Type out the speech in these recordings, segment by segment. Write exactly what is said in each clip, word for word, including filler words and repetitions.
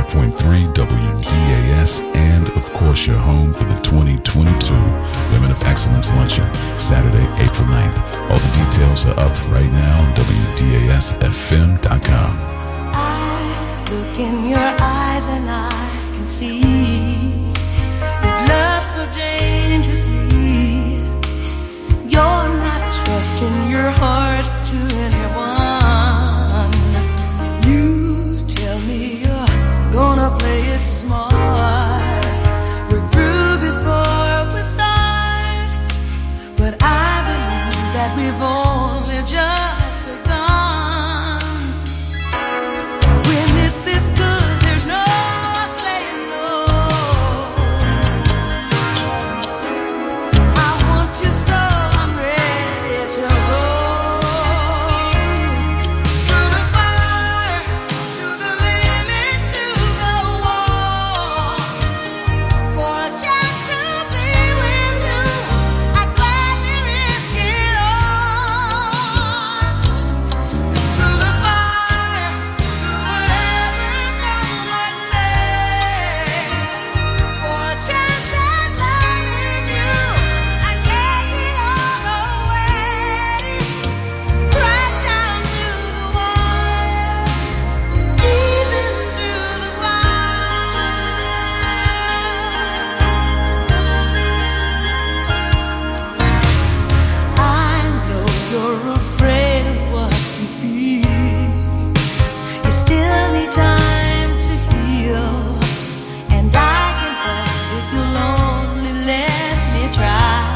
five point three W D A S, and of course your home for the twenty twenty-two Women of Excellence Luncheon, Saturday, April ninth. All the details are up right now on W D A S F M dot com. I look in your eyes and I can see you've loved so dangerously. You're not trusting your heart to anyone. You tell me you're gonna play it smart. We're through before we start, but I believe that we've only just begun. When it's this good, there's no saying no. I want you so I'm ready to go. Through the fire, to the limit, to the wall. For a chance to be with you, I'd gladly risk it all. Through the fire, through whatever comes my way. For a chance at loving you, I'd take it all away. Right down to the wire, even through the fire. I know you're afraid of what you feel. You still need time to heal, and I can help if you'll only let me try.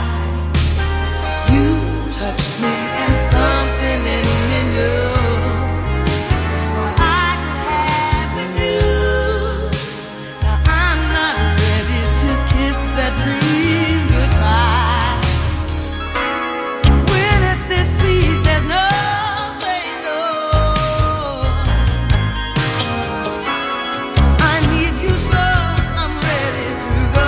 You touched me and something in me knew what I could have with you. Now I'm not ready to kiss that dream goodbye. When it's this sweet, there's no saying no. I need you so I'm ready to go.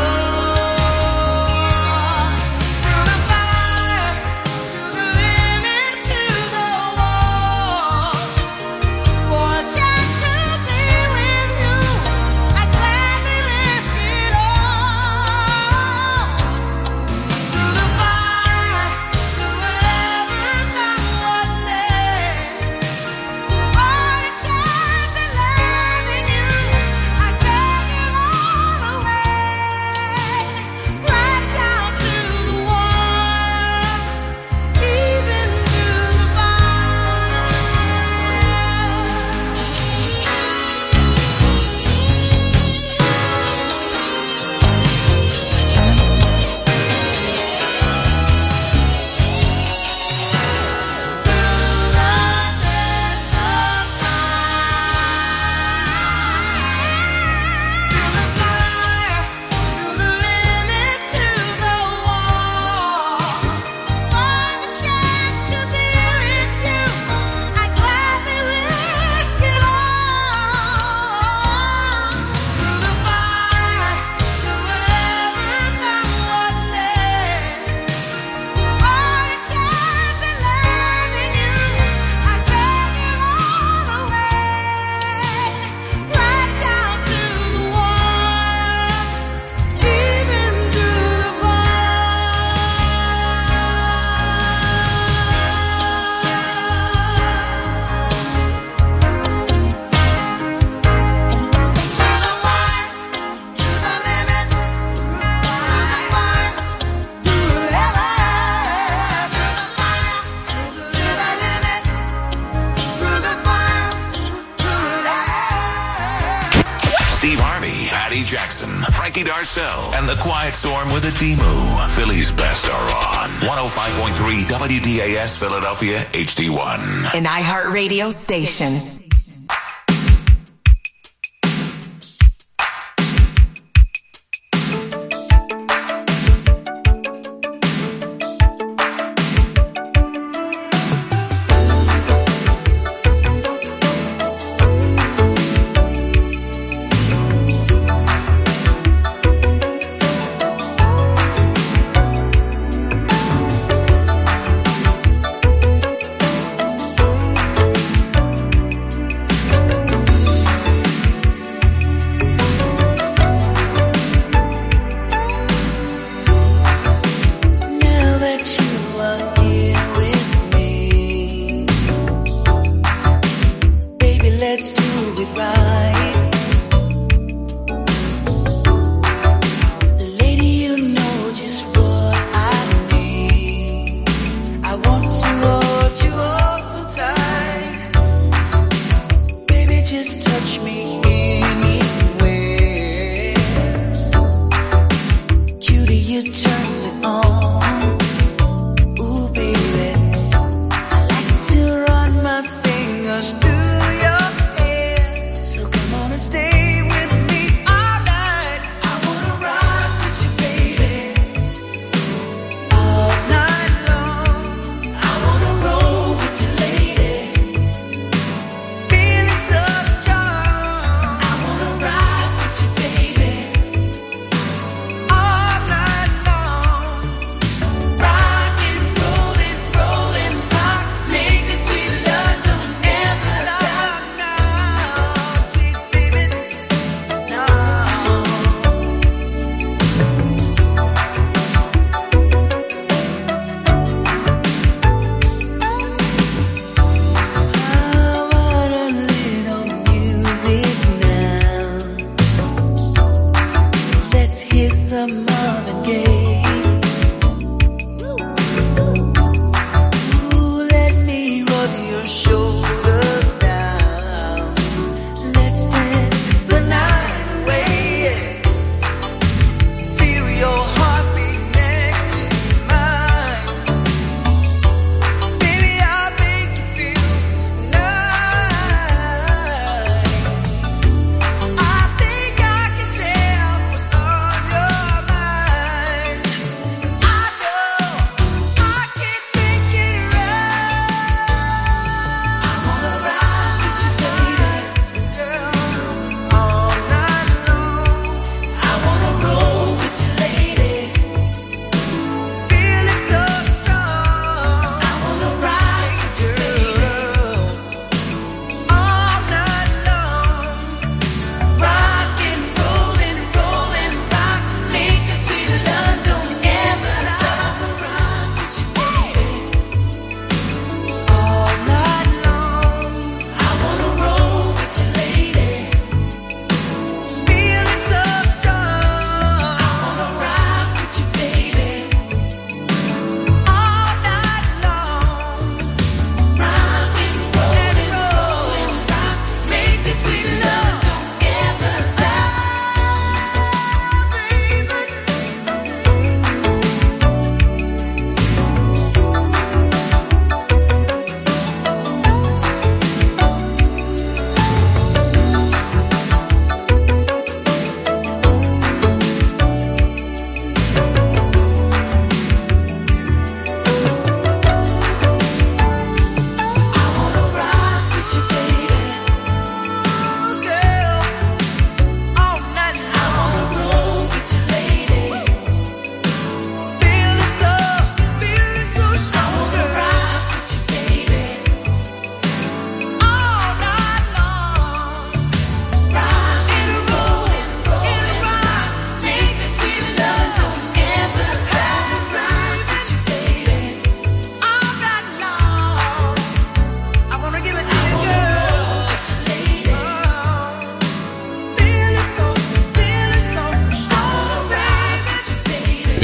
Through the fire, to the limit, to the wall. For a chance to be with you, I'd gladly risk it all. Through the fire, through whatever comes what may. For a chance at loving you, I'd take it all away. Right down to the wire, even through the fire. Steve Harvey, Patty Jackson, Frankie Darcell, and the Quiet Storm with a Demu. Philly's best are on one oh five point three W D A S Philadelphia H D one. An iHeartRadio station.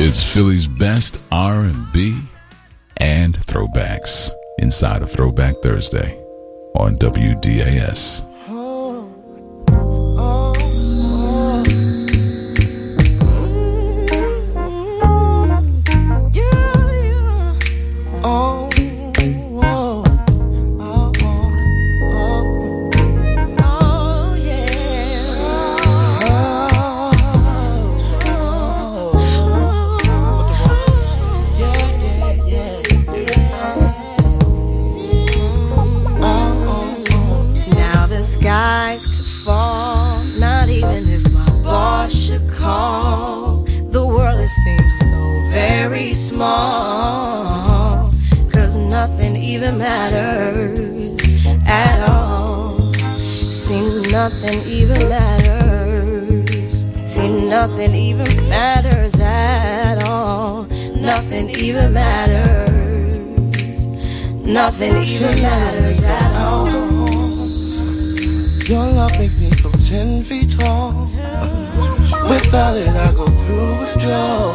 It's Philly's best R and B and throwbacks inside of Throwback Thursday on W D A S. Nothing even matters. See, nothing even matters at all. Nothing even matters. Nothing even matters at all. Your love makes me feel ten feet tall. Without it, I go through withdrawal.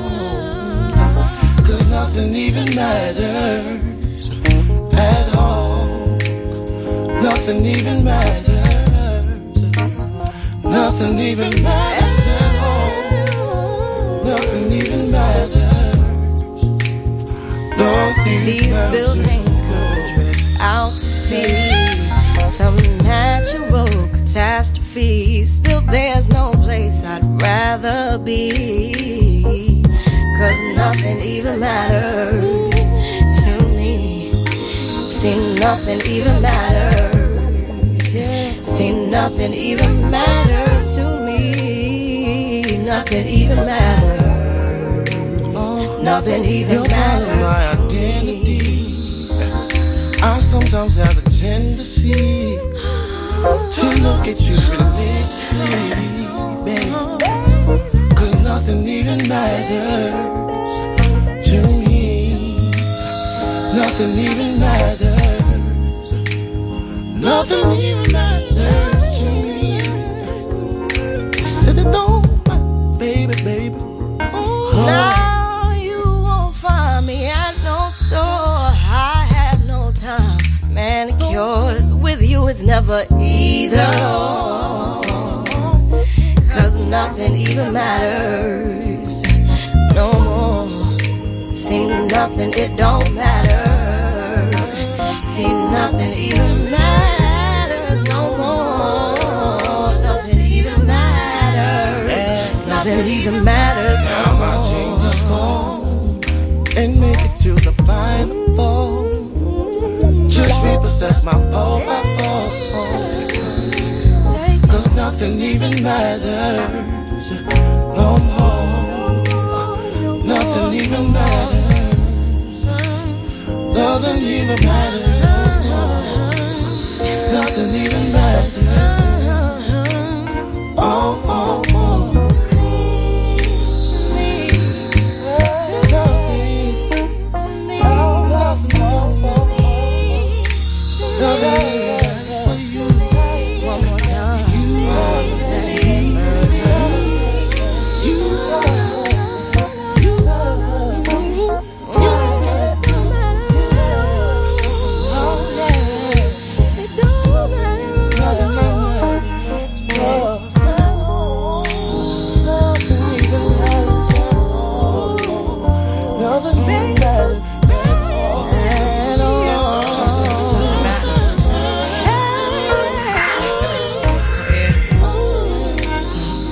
Cause nothing even matters at all. Nothing even matters. Nothing even matters at all. Nothing even matters. Nothing These matters. buildings could drift out to sea. Some natural catastrophe. Still there's no place I'd rather be. Cause nothing even matters to me. See, nothing even matters. See, nothing even matters to me. Nothing even matters. Nothing even You're part of my matters. identity. I sometimes have a tendency to look at you religiously, babe. Cause nothing even matters to me. Nothing even matters. Nothing even matters to me. Said it don't matter, baby, baby. Oh. Now you won't find me at no store. I have no time for manicures. With you it's never either. Cause nothing even matters no more. See, nothing, it don't matter. See, nothing even matters no more. Nothing even matters. Nothing even matters. Now my dream just gone and make it to the final fall. Just repossess my fault, my fault. Cause nothing even matters no more. Nothing even matters. Nothing even matters.